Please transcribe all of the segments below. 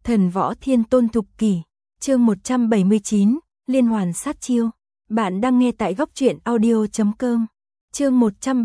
Thần võ thiên tôn thục kỷ, chương 179, liên hoàn sát chiêu. Bạn đang nghe tại góc truyện audio.com. Chương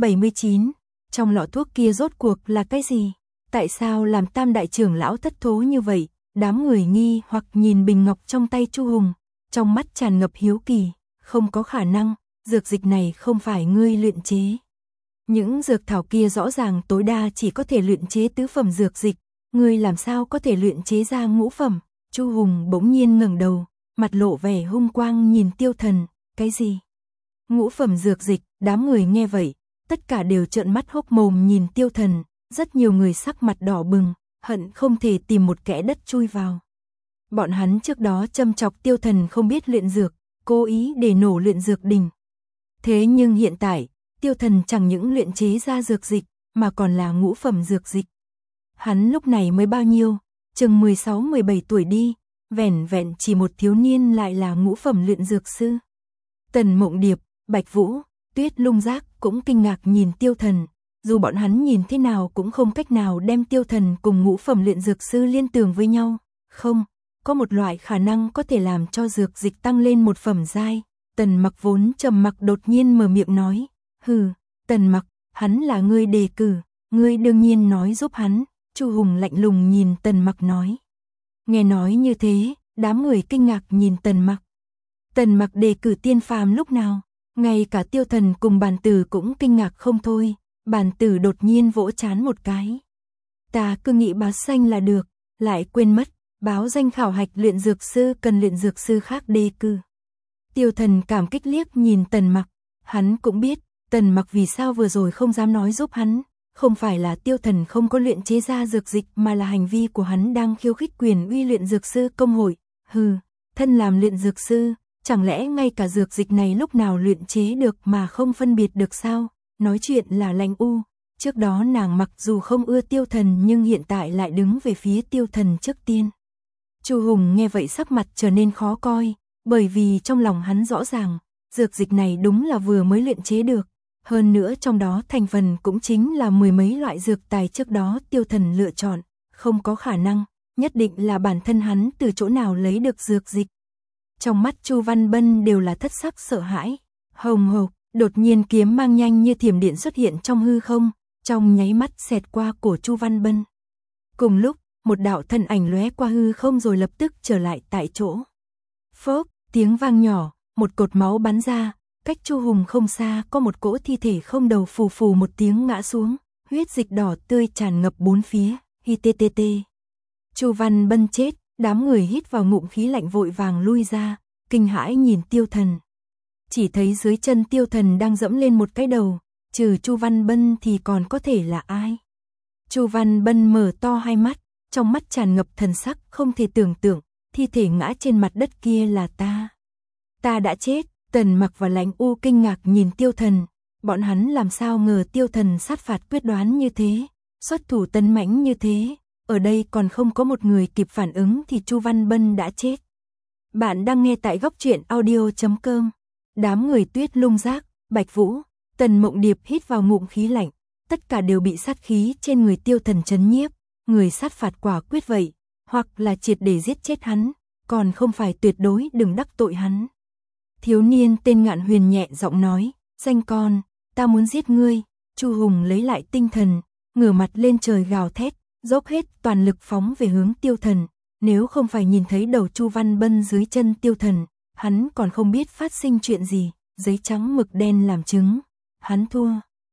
179, trong lọ thuốc kia rốt cuộc là cái gì? Tại sao làm Tam đại trưởng lão thất thố như vậy? Đám người nghi hoặc nhìn bình ngọc trong tay Chu Hùng, trong mắt tràn ngập hiếu kỳ, không có khả năng, dược dịch này không phải ngươi luyện chế. Những dược thảo kia rõ ràng tối đa chỉ có thể luyện chế tứ phẩm dược dịch, ngươi làm sao có thể luyện chế ra ngũ phẩm? Chu Hùng bỗng nhiên ngẩng đầu, mặt lộ vẻ hung quang nhìn Tiêu Thần, cái gì? Ngũ phẩm dược dịch, đám người nghe vậy, tất cả đều trợn mắt hốc mồm nhìn Tiêu Thần, rất nhiều người sắc mặt đỏ bừng, hận không thể tìm một kẽ đất chui vào. Bọn hắn trước đó châm chọc Tiêu Thần không biết luyện dược, cố ý để nổ luyện dược đỉnh. Thế nhưng hiện tại, Tiêu Thần chẳng những luyện chế ra dược dịch, mà còn là ngũ phẩm dược dịch. Hắn lúc này mới bao nhiêu, chừng 16-17 tuổi đi, vẻn vẹn chỉ một thiếu niên lại là ngũ phẩm luyện dược sư. Tần Mộng Điệp, Bạch Vũ, Tuyết Lung Giác cũng kinh ngạc nhìn Tiêu Thần, dù bọn hắn nhìn thế nào cũng không cách nào đem Tiêu Thần cùng ngũ phẩm luyện dược sư liên tưởng với nhau. Không, có một loại khả năng có thể làm cho dược dịch tăng lên một phẩm giai. Tần Mặc vốn trầm mặc đột nhiên mở miệng nói, hừ, Tần Mặc, hắn là ngươi đề cử, ngươi đương nhiên nói giúp hắn. Chu Hùng lạnh lùng nhìn Tần Mặc nói. Nghe nói như thế, đám người kinh ngạc nhìn Tần Mặc. Tần Mặc đề cử tiên phàm lúc nào? Ngay cả Tiêu Thần cùng Bàn Tử cũng kinh ngạc không thôi. Bàn Tử đột nhiên vỗ trán một cái. Ta cứ nghĩ báo danh là được, lại quên mất, báo danh khảo hạch luyện dược sư cần luyện dược sư khác đề cử. Tiêu Thần cảm kích liếc nhìn Tần Mặc, hắn cũng biết, Tần Mặc vì sao vừa rồi không dám nói giúp hắn. Không phải là Tiêu Thần không có luyện chế ra dược dịch mà là hành vi của hắn đang khiêu khích quyền uy luyện dược sư công hội. Hừ, thân làm luyện dược sư, chẳng lẽ ngay cả dược dịch này lúc nào luyện chế được mà không phân biệt được sao? Nói chuyện là Lãnh U, trước đó nàng mặc dù không ưa Tiêu Thần nhưng hiện tại lại đứng về phía Tiêu Thần trước tiên. Chu Hùng nghe vậy sắc mặt trở nên khó coi, bởi vì trong lòng hắn rõ ràng, dược dịch này đúng là vừa mới luyện chế được. Hơn nữa trong đó thành phần cũng chính là mười mấy loại dược tài trước đó Tiêu Thần lựa chọn, không có khả năng, nhất định là bản thân hắn từ chỗ nào lấy được dược dịch. Trong mắt Chu Văn Bân đều là thất sắc sợ hãi, hồng hộc, đột nhiên kiếm mang nhanh như thiểm điện xuất hiện trong hư không, trong nháy mắt xẹt qua cổ Chu Văn Bân. Cùng lúc, một đạo thân ảnh lóe qua hư không rồi lập tức trở lại tại chỗ. Phốc, tiếng vang nhỏ, một cột máu bắn ra. Cách Chu Hùng không xa có một cỗ thi thể không đầu phù phù một tiếng ngã xuống, huyết dịch đỏ tươi tràn ngập bốn phía, hi tê tê tê. Chu Văn Bân chết, đám người hít vào ngụm khí lạnh vội vàng lui ra, kinh hãi nhìn Tiêu Thần. Chỉ thấy dưới chân Tiêu Thần đang dẫm lên một cái đầu, trừ Chu Văn Bân thì còn có thể là ai? Chu Văn Bân mở to hai mắt, trong mắt tràn ngập thần sắc không thể tưởng tượng, thi thể ngã trên mặt đất kia là ta. Ta đã chết. Tần Mặc và Lãnh U kinh ngạc nhìn Tiêu Thần, bọn hắn làm sao ngờ Tiêu Thần sát phạt quyết đoán như thế, xuất thủ tấn mãnh như thế, ở đây còn không có một người kịp phản ứng thì Chu Văn Bân đã chết. Bạn đang nghe tại góc truyện audio.com. Đám người Tuyết Lung Giác, Bạch Vũ, Tần Mộng Điệp hít vào ngụm khí lạnh, tất cả đều bị sát khí trên người Tiêu Thần chấn nhiếp, người sát phạt quả quyết vậy, hoặc là triệt để giết chết hắn, còn không phải tuyệt đối đừng đắc tội hắn. Thiếu niên tên Ngạn Huyền nhẹ giọng nói, danh con, ta muốn giết ngươi. Chu Hùng lấy lại tinh thần, ngửa mặt lên trời gào thét, dốc hết toàn lực phóng về hướng Tiêu Thần. Nếu không phải nhìn thấy đầu Chu Văn Bân dưới chân Tiêu Thần, hắn còn không biết phát sinh chuyện gì, giấy trắng mực đen làm chứng. Hắn thua.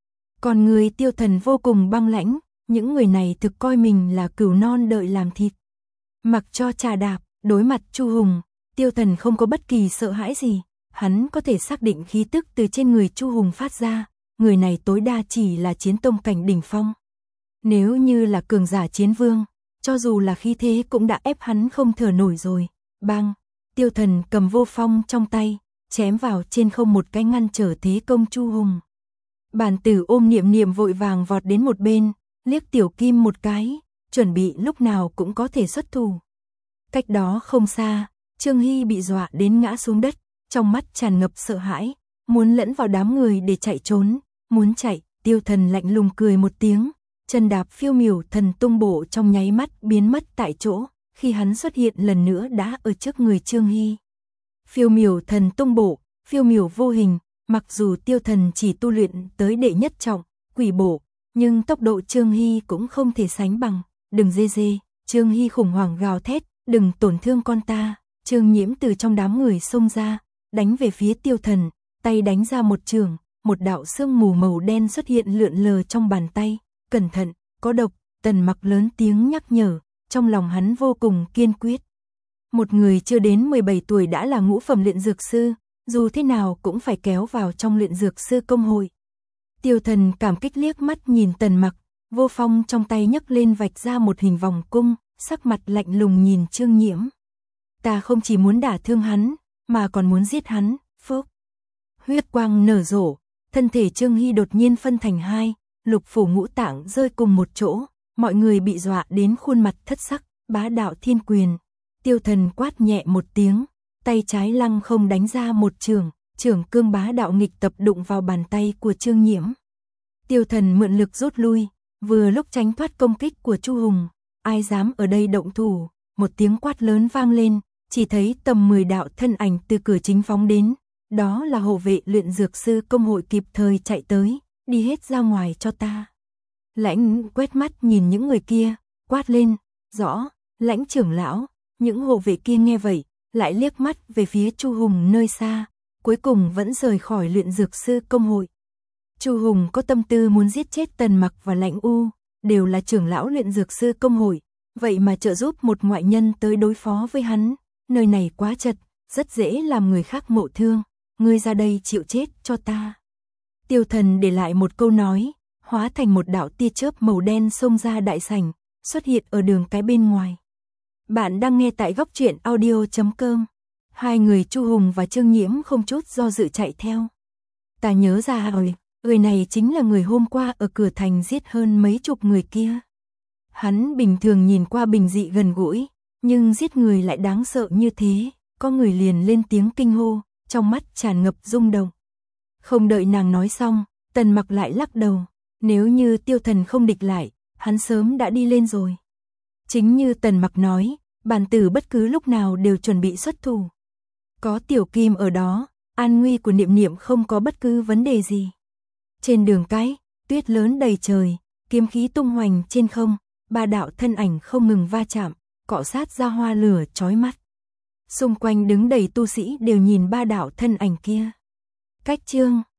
Còn người Tiêu Thần vô cùng băng lãnh, những người này thực coi mình là cừu non đợi làm thịt. Mặc cho trà đạp, đối mặt Chu Hùng, Tiêu Thần không có bất kỳ sợ hãi gì. Hắn có thể xác định khí tức từ trên người Chu Hùng phát ra, người này tối đa chỉ là chiến tông cảnh đỉnh phong. Nếu như là cường giả chiến vương, cho dù là khí thế cũng đã ép hắn không thở nổi rồi. Bang, Tiêu Thần cầm vô phong trong tay, chém vào trên không một cái ngăn trở thế công Chu Hùng. Bàn Tử ôm Niệm Niệm vội vàng vọt đến một bên, liếc Tiểu Kim một cái, chuẩn bị lúc nào cũng có thể xuất thủ. Cách đó không xa, Trương Hy bị dọa đến ngã xuống đất. Trong mắt tràn ngập sợ hãi, muốn lẫn vào đám người để chạy trốn, muốn chạy, Tiêu Thần lạnh lùng cười một tiếng, chân đạp phiêu miểu thần tung bộ trong nháy mắt biến mất tại chỗ, khi hắn xuất hiện lần nữa đã ở trước người Trương Hy. Phiêu miểu thần tung bộ, phiêu miểu vô hình, mặc dù Tiêu Thần chỉ tu luyện tới đệ nhất trọng, quỷ bộ, nhưng tốc độ Trương Hy cũng không thể sánh bằng. Đừng dê dê, Trương Hy khủng hoảng gào thét, đừng tổn thương con ta. Trương Nhiễm từ trong đám người xông ra, đánh về phía Tiêu Thần, tay đánh ra một trường, một đạo sương mù màu đen xuất hiện lượn lờ trong bàn tay. Cẩn thận, có độc. Tần Mặc lớn tiếng nhắc nhở, trong lòng hắn vô cùng kiên quyết. Một người chưa đến 17 tuổi đã là ngũ phẩm luyện dược sư, dù thế nào cũng phải kéo vào trong luyện dược sư công hội. Tiêu Thần cảm kích liếc mắt nhìn Tần Mặc, vô phong trong tay nhấc lên vạch ra một hình vòng cung, sắc mặt lạnh lùng nhìn Trương Nhiễm. Ta không chỉ muốn đả thương hắn, mà còn muốn giết hắn. Phốc. Huyết quang nở rộ, thân thể Trương Hy đột nhiên phân thành hai, lục phủ ngũ tạng rơi cùng một chỗ, mọi người bị dọa đến khuôn mặt thất sắc. Bá đạo thiên quyền. Tiêu Thần quát nhẹ một tiếng, tay trái lăng không đánh ra một trường, trường cương bá đạo nghịch tập đụng vào bàn tay của Trương Nhiễm. Tiêu Thần mượn lực rút lui, vừa lúc tránh thoát công kích của Chu Hùng. Ai dám ở đây động thủ? Một tiếng quát lớn vang lên, chỉ thấy tầm 10 đạo thân ảnh từ cửa chính phóng đến, đó là hộ vệ luyện dược sư công hội kịp thời chạy tới, đi hết ra ngoài cho ta. Lãnh quét mắt nhìn những người kia, quát lên, rõ, Lãnh trưởng lão. Những hộ vệ kia nghe vậy, lại liếc mắt về phía Chu Hùng nơi xa, cuối cùng vẫn rời khỏi luyện dược sư công hội. Chu Hùng có tâm tư muốn giết chết Tần Mặc và Lãnh U, đều là trưởng lão luyện dược sư công hội, vậy mà trợ giúp một ngoại nhân tới đối phó với hắn, nơi này quá chật, rất dễ làm người khác ngộ thương, ngươi ra đây chịu chết cho ta. Tiêu Thần để lại một câu nói, hóa thành một đạo tia chớp màu đen xông ra đại sảnh, xuất hiện ở đường cái bên ngoài. Bạn đang nghe tại góc truyện audio.com. Hai người Chu Hùng và Trương Nhiễm không chút do dự chạy theo. Ta nhớ ra rồi, người này chính là người hôm qua ở cửa thành giết hơn mấy chục người kia. Hắn bình thường nhìn qua bình dị gần gũi, nhưng giết người lại đáng sợ như thế, có người liền lên tiếng kinh hô, trong mắt tràn ngập rung động. Không đợi nàng nói xong, Tần Mặc lại lắc đầu, nếu như Tiêu Thần không địch lại, hắn sớm đã đi lên rồi. Chính như Tần Mặc nói, bản tử bất cứ lúc nào đều chuẩn bị xuất thủ. Có Tiểu Kim ở đó, an nguy của Niệm Niệm không có bất cứ vấn đề gì. Trên đường cái, tuyết lớn đầy trời, kiếm khí tung hoành trên không, ba đạo thân ảnh không ngừng va chạm, cọ sát ra hoa lửa chói mắt. Xung quanh đứng đầy tu sĩ đều nhìn ba đạo thân ảnh kia. Cách chương